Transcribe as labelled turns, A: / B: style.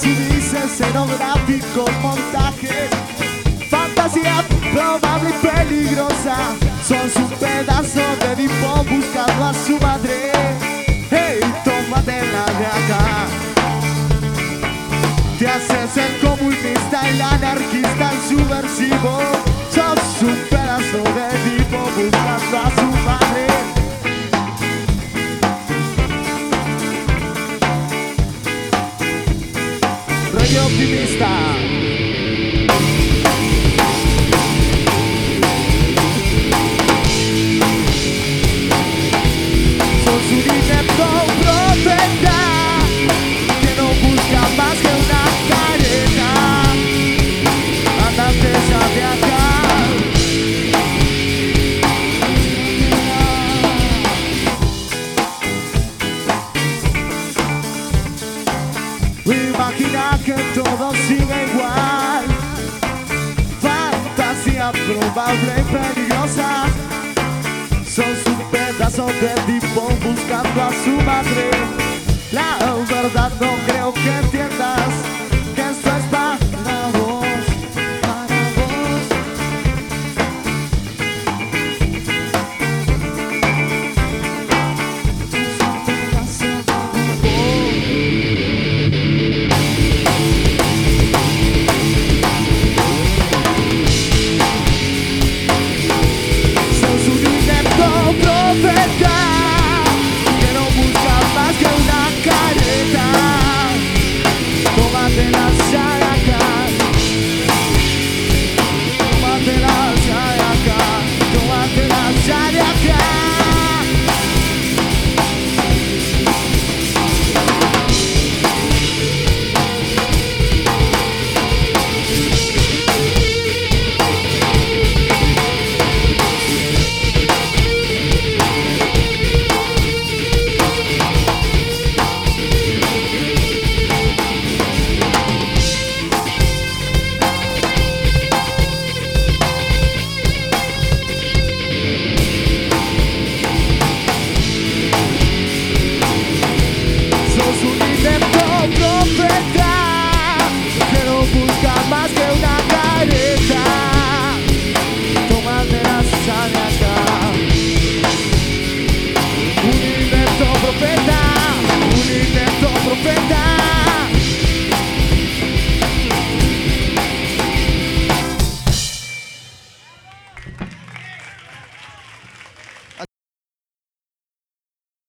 A: subirse escenográficos, montajes, fantasía probable y peligrosa. Son su pedazo de tipo buscando a su madre. Hey, tómatela de acá. Te haces el comunista, el anarquista, el subversivo. Sos un pedazo de tipo buscando a su madre. Rey optimista. Sos un inepto profeta que no busca más que una careta. Andate ya de acá. Imagina que todo sigue igual. Fantasía probable y peligrosa. Sos un pedazo de tipo buscando a su madre. La verdad no creo que entienda.